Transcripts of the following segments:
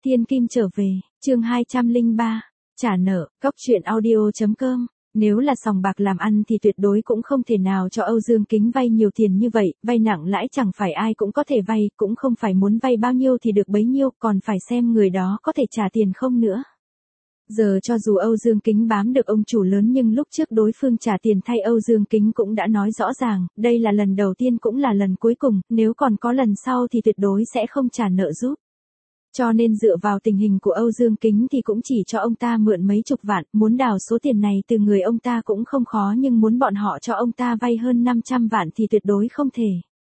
Thiên Kim trở về, chương 203, trả nợ, cóc truyện audio.com. Nếu là sòng bạc làm ăn thì tuyệt đối cũng không thể nào cho Âu Dương Kính vay nhiều tiền như vậy, vay nặng lãi chẳng phải ai cũng có thể vay, cũng không phải muốn vay bao nhiêu thì được bấy nhiêu, còn phải xem người đó có thể trả tiền không nữa. Giờ cho dù Âu Dương Kính bám được ông chủ lớn nhưng lúc trước đối phương trả tiền thay Âu Dương Kính cũng đã nói rõ ràng, đây là lần đầu tiên cũng là lần cuối cùng, nếu còn có lần sau thì tuyệt đối sẽ không trả nợ giúp. Cho nên dựa vào tình hình của Âu Dương Kính thì cũng chỉ cho ông ta mượn mấy chục vạn, muốn đào số tiền này từ người ông ta cũng không khó nhưng muốn bọn họ cho ông ta vay hơn 500 vạn thì tuyệt đối không thể.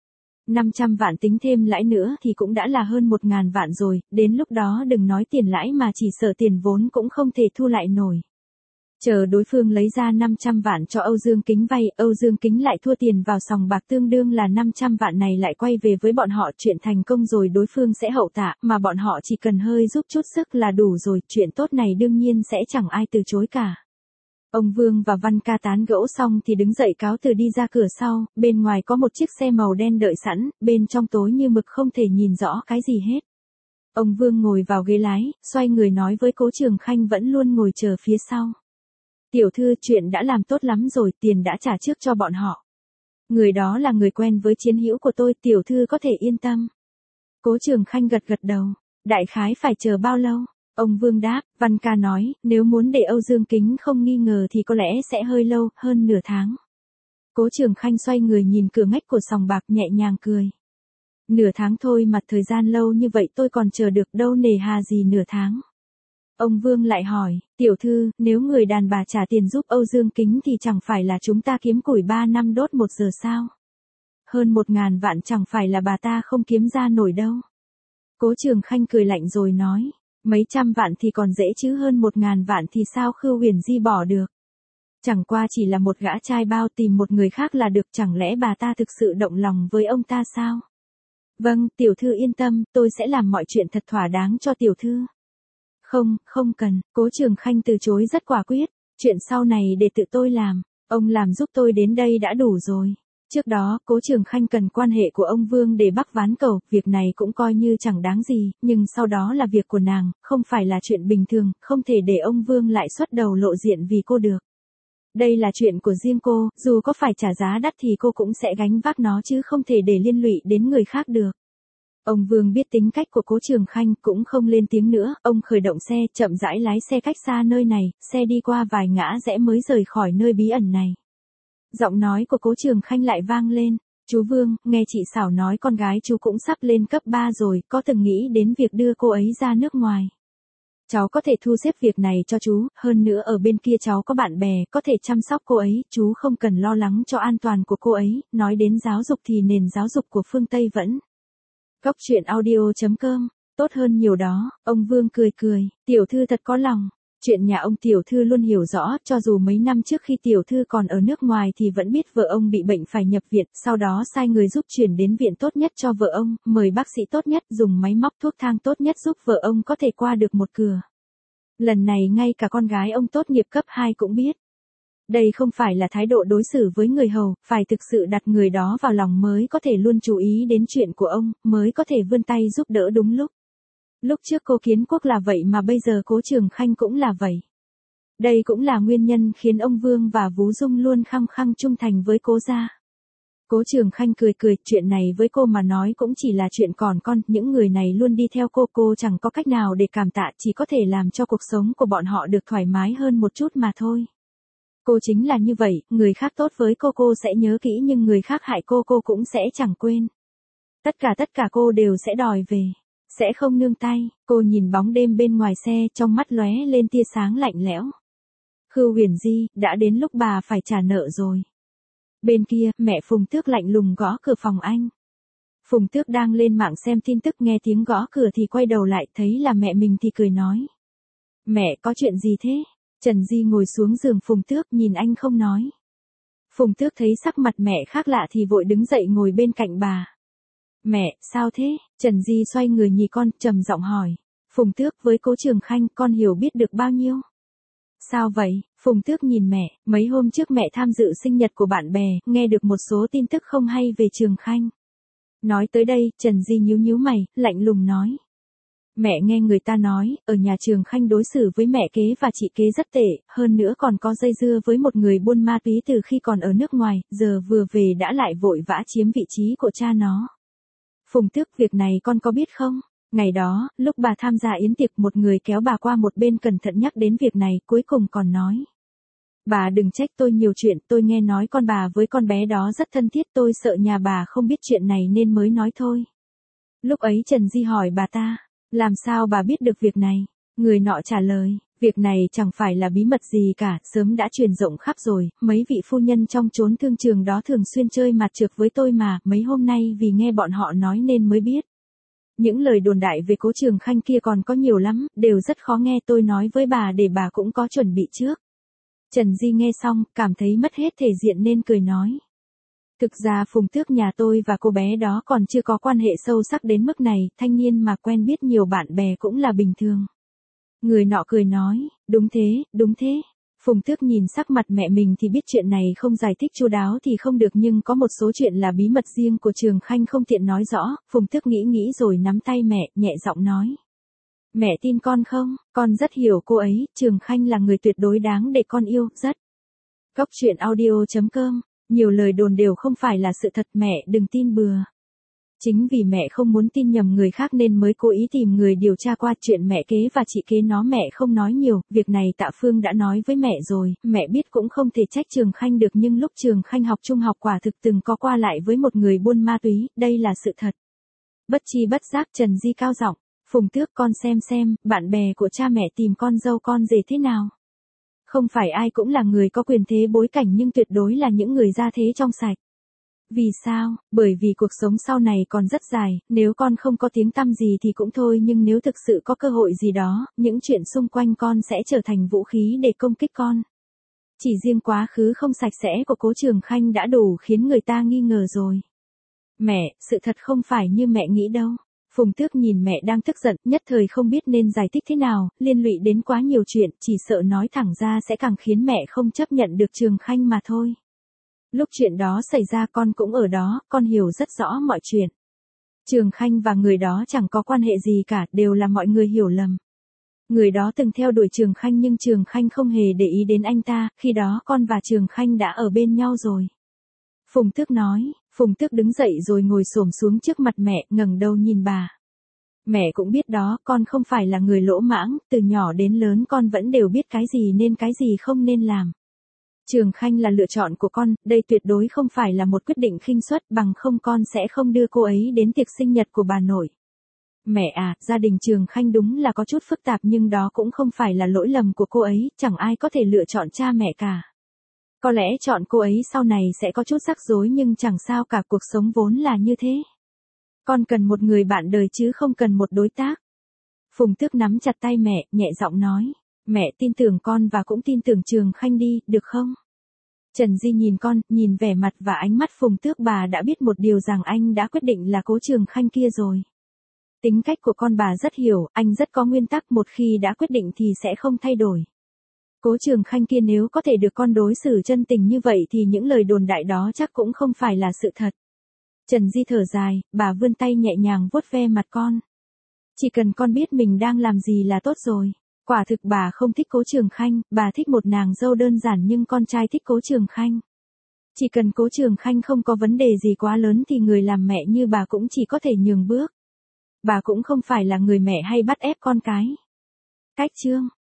500 vạn tính thêm lãi nữa thì cũng đã là hơn 1.000 vạn rồi, đến lúc đó đừng nói tiền lãi mà chỉ sợ tiền vốn cũng không thể thu lại nổi. Chờ đối phương lấy ra 500 vạn cho Âu Dương Kính vay, Âu Dương Kính lại thua tiền vào sòng bạc tương đương là 500 vạn này lại quay về với bọn họ, chuyện thành công rồi đối phương sẽ hậu tạ, mà bọn họ chỉ cần hơi giúp chút sức là đủ rồi, chuyện tốt này đương nhiên sẽ chẳng ai từ chối cả. Ông Vương và Văn Ca tán gẫu xong thì đứng dậy cáo từ đi ra cửa sau, bên ngoài có một chiếc xe màu đen đợi sẵn, bên trong tối như mực không thể nhìn rõ cái gì hết. Ông Vương ngồi vào ghế lái, xoay người nói với Cố Trường Khanh vẫn luôn ngồi chờ phía sau. Tiểu thư, chuyện đã làm tốt lắm rồi, tiền đã trả trước cho bọn họ. Người đó là người quen với chiến hữu của tôi, tiểu thư có thể yên tâm. Cố Trường Khanh gật gật đầu. Đại khái phải chờ bao lâu? Ông Vương đáp. Văn Ca nói, nếu muốn để Âu Dương Kính không nghi ngờ thì có lẽ sẽ hơi lâu, hơn nửa tháng. Cố Trường Khanh xoay người nhìn cửa ngách của sòng bạc nhẹ nhàng cười. Nửa tháng thôi mà thời gian lâu như vậy tôi còn chờ được đâu, nề hà gì nửa tháng. Ông Vương lại hỏi, tiểu thư, nếu người đàn bà trả tiền giúp Âu Dương Kính thì chẳng phải là chúng ta kiếm củi 3 năm đốt 1 giờ sao? Hơn 1.000 vạn chẳng phải là bà ta không kiếm ra nổi đâu. Cố Trường Khanh cười lạnh rồi nói, mấy trăm vạn thì còn dễ chứ hơn 1.000 vạn thì sao Khưu Huyền Di bỏ được? Chẳng qua chỉ là một gã trai bao, tìm một người khác là được, chẳng lẽ bà ta thực sự động lòng với ông ta sao? Vâng, tiểu thư yên tâm, tôi sẽ làm mọi chuyện thật thỏa đáng cho tiểu thư. Không cần, Cố Trường Khanh từ chối rất quả quyết, chuyện sau này để tự tôi làm, ông làm giúp tôi đến đây đã đủ rồi. Trước đó, Cố Trường Khanh cần quan hệ của ông Vương để bắc ván cầu, việc này cũng coi như chẳng đáng gì, nhưng sau đó là việc của nàng, không phải là chuyện bình thường, không thể để ông Vương lại xuất đầu lộ diện vì cô được. Đây là chuyện của riêng cô, dù có phải trả giá đắt thì cô cũng sẽ gánh vác nó chứ không thể để liên lụy đến người khác được. Ông Vương biết tính cách của Cố Trường Khanh cũng không lên tiếng nữa, ông khởi động xe, chậm rãi lái xe cách xa nơi này, xe đi qua vài ngã rẽ mới rời khỏi nơi bí ẩn này. Giọng nói của Cố Trường Khanh lại vang lên, chú Vương, nghe chị Xảo nói con gái chú cũng sắp lên cấp 3 rồi, có từng nghĩ đến việc đưa cô ấy ra nước ngoài. Cháu có thể thu xếp việc này cho chú, hơn nữa ở bên kia cháu có bạn bè, có thể chăm sóc cô ấy, chú không cần lo lắng cho an toàn của cô ấy, nói đến giáo dục thì nền giáo dục của phương Tây vẫn. Cóc truyện audio.com, tốt hơn nhiều đó, ông Vương cười cười, tiểu thư thật có lòng. Chuyện nhà ông tiểu thư luôn hiểu rõ, cho dù mấy năm trước khi tiểu thư còn ở nước ngoài thì vẫn biết vợ ông bị bệnh phải nhập viện, sau đó sai người giúp chuyển đến viện tốt nhất cho vợ ông, mời bác sĩ tốt nhất, dùng máy móc thuốc thang tốt nhất giúp vợ ông có thể qua được một cửa. Lần này ngay cả con gái ông tốt nghiệp cấp 2 cũng biết. Đây không phải là thái độ đối xử với người hầu, phải thực sự đặt người đó vào lòng mới có thể luôn chú ý đến chuyện của ông, mới có thể vươn tay giúp đỡ đúng lúc. Lúc trước Cố Kiến Quốc là vậy mà bây giờ Cố Trường Khanh cũng là vậy. Đây cũng là nguyên nhân khiến ông Vương và Vú Dung luôn khăng khăng trung thành với Cố gia. Cố Trường Khanh cười cười, chuyện này với cô mà nói cũng chỉ là chuyện còn con, những người này luôn đi theo cô chẳng có cách nào để cảm tạ, chỉ có thể làm cho cuộc sống của bọn họ được thoải mái hơn một chút mà thôi. Cô chính là như vậy, người khác tốt với cô sẽ nhớ kỹ nhưng người khác hại cô cũng sẽ chẳng quên. Tất cả cô đều sẽ đòi về. Sẽ không nương tay, cô nhìn bóng đêm bên ngoài xe, trong mắt lóe lên tia sáng lạnh lẽo. Khưu Huyền Di, đã đến lúc bà phải trả nợ rồi. Bên kia, mẹ Phùng Tước lạnh lùng gõ cửa phòng anh. Phùng Tước đang lên mạng xem tin tức, nghe tiếng gõ cửa thì quay đầu lại, thấy là mẹ mình thì cười nói. Mẹ, có chuyện gì thế? Trần Di ngồi xuống giường Phùng Tước, nhìn anh không nói. Phùng Tước thấy sắc mặt mẹ khác lạ thì vội đứng dậy ngồi bên cạnh bà. Mẹ, sao thế? Trần Di xoay người nhìn con, trầm giọng hỏi. Phùng Tước, với Cố Trường Khanh, con hiểu biết được bao nhiêu? Sao vậy? Phùng Tước nhìn mẹ, mấy hôm trước mẹ tham dự sinh nhật của bạn bè, nghe được một số tin tức không hay về Trường Khanh. Nói tới đây, Trần Di nhíu nhíu mày, lạnh lùng nói. Mẹ nghe người ta nói, ở nhà Trường Khanh đối xử với mẹ kế và chị kế rất tệ, hơn nữa còn có dây dưa với một người buôn ma túy từ khi còn ở nước ngoài, giờ vừa về đã lại vội vã chiếm vị trí của cha nó. Phùng Tước, việc này con có biết không? Ngày đó, lúc bà tham gia yến tiệc một người kéo bà qua một bên cẩn thận nhắc đến việc này, cuối cùng còn nói. Bà đừng trách tôi nhiều chuyện, tôi nghe nói con bà với con bé đó rất thân thiết, tôi sợ nhà bà không biết chuyện này nên mới nói thôi. Lúc ấy Trần Di hỏi bà ta, làm sao bà biết được việc này? Người nọ trả lời, việc này chẳng phải là bí mật gì cả, sớm đã truyền rộng khắp rồi, mấy vị phu nhân trong chốn thương trường đó thường xuyên chơi mặt trược với tôi mà, mấy hôm nay vì nghe bọn họ nói nên mới biết. Những lời đồn đại về Cố Trường Khanh kia còn có nhiều lắm, đều rất khó nghe, tôi nói với bà để bà cũng có chuẩn bị trước. Trần Di nghe xong, cảm thấy mất hết thể diện nên cười nói. Thực ra Phùng Tước nhà tôi và cô bé đó còn chưa có quan hệ sâu sắc đến mức này, thanh niên mà quen biết nhiều bạn bè cũng là bình thường. Người nọ cười nói, đúng thế, đúng thế. Phùng Tước nhìn sắc mặt mẹ mình thì biết chuyện này không giải thích chu đáo thì không được, nhưng có một số chuyện là bí mật riêng của Trường Khanh không tiện nói rõ. Phùng Tước nghĩ rồi nắm tay mẹ, nhẹ giọng nói. Mẹ tin con không? Con rất hiểu cô ấy, Trường Khanh là người tuyệt đối đáng để con yêu, rất. Góc truyện audio.com, nhiều lời đồn đều không phải là sự thật, mẹ đừng tin bừa. Chính vì mẹ không muốn tin nhầm người khác nên mới cố ý tìm người điều tra qua. Chuyện mẹ kế và chị kế nó mẹ không nói nhiều, việc này Tạ Phương đã nói với mẹ rồi, mẹ biết cũng không thể trách Trường Khanh được, nhưng lúc Trường Khanh học trung học quả thực từng có qua lại với một người buôn ma túy, đây là sự thật. Bất chi bất giác Trần Di cao giọng, Phùng Tước, con xem, bạn bè của cha mẹ tìm con dâu con rể thế nào. Không phải ai cũng là người có quyền thế bối cảnh, nhưng tuyệt đối là những người gia thế trong sạch. Vì sao? Bởi vì cuộc sống sau này còn rất dài, nếu con không có tiếng tăm gì thì cũng thôi, nhưng nếu thực sự có cơ hội gì đó, những chuyện xung quanh con sẽ trở thành vũ khí để công kích con. Chỉ riêng quá khứ không sạch sẽ của Cố Trường Khanh đã đủ khiến người ta nghi ngờ rồi. Mẹ, sự thật không phải như mẹ nghĩ đâu. Phùng Tước nhìn mẹ đang tức giận, nhất thời không biết nên giải thích thế nào, liên lụy đến quá nhiều chuyện, chỉ sợ nói thẳng ra sẽ càng khiến mẹ không chấp nhận được Trường Khanh mà thôi. Lúc chuyện đó xảy ra con cũng ở đó, con hiểu rất rõ mọi chuyện. Trường Khanh và người đó chẳng có quan hệ gì cả, đều là mọi người hiểu lầm. Người đó từng theo đuổi Trường Khanh nhưng Trường Khanh không hề để ý đến anh ta, khi đó con và Trường Khanh đã ở bên nhau rồi. Phùng Tước nói. Phùng Tước đứng dậy rồi ngồi xổm xuống trước mặt mẹ, ngẩng đầu nhìn bà. Mẹ cũng biết đó, con không phải là người lỗ mãng, từ nhỏ đến lớn con vẫn đều biết cái gì nên cái gì không nên làm. Trường Khanh là lựa chọn của con, đây tuyệt đối không phải là một quyết định khinh suất, bằng không con sẽ không đưa cô ấy đến tiệc sinh nhật của bà nội. Mẹ à, gia đình Trường Khanh đúng là có chút phức tạp nhưng đó cũng không phải là lỗi lầm của cô ấy, chẳng ai có thể lựa chọn cha mẹ cả. Có lẽ chọn cô ấy sau này sẽ có chút rắc rối nhưng chẳng sao cả, cuộc sống vốn là như thế. Con cần một người bạn đời chứ không cần một đối tác. Phùng Tước nắm chặt tay mẹ, nhẹ giọng nói. Mẹ tin tưởng con và cũng tin tưởng Trường Khanh đi, được không? Trần Di nhìn con, nhìn vẻ mặt và ánh mắt Phùng Tước, bà đã biết một điều rằng anh đã quyết định là Cố Trường Khanh kia rồi. Tính cách của con bà rất hiểu, anh rất có nguyên tắc, một khi đã quyết định thì sẽ không thay đổi. Cố Trường Khanh kia nếu có thể được con đối xử chân tình như vậy thì những lời đồn đại đó chắc cũng không phải là sự thật. Trần Di thở dài, bà vươn tay nhẹ nhàng vuốt ve mặt con. Chỉ cần con biết mình đang làm gì là tốt rồi. Quả thực bà không thích Cố Trường Khanh, bà thích một nàng dâu đơn giản nhưng con trai thích Cố Trường Khanh. Chỉ cần Cố Trường Khanh không có vấn đề gì quá lớn thì người làm mẹ như bà cũng chỉ có thể nhường bước. Bà cũng không phải là người mẹ hay bắt ép con cái. Cách chương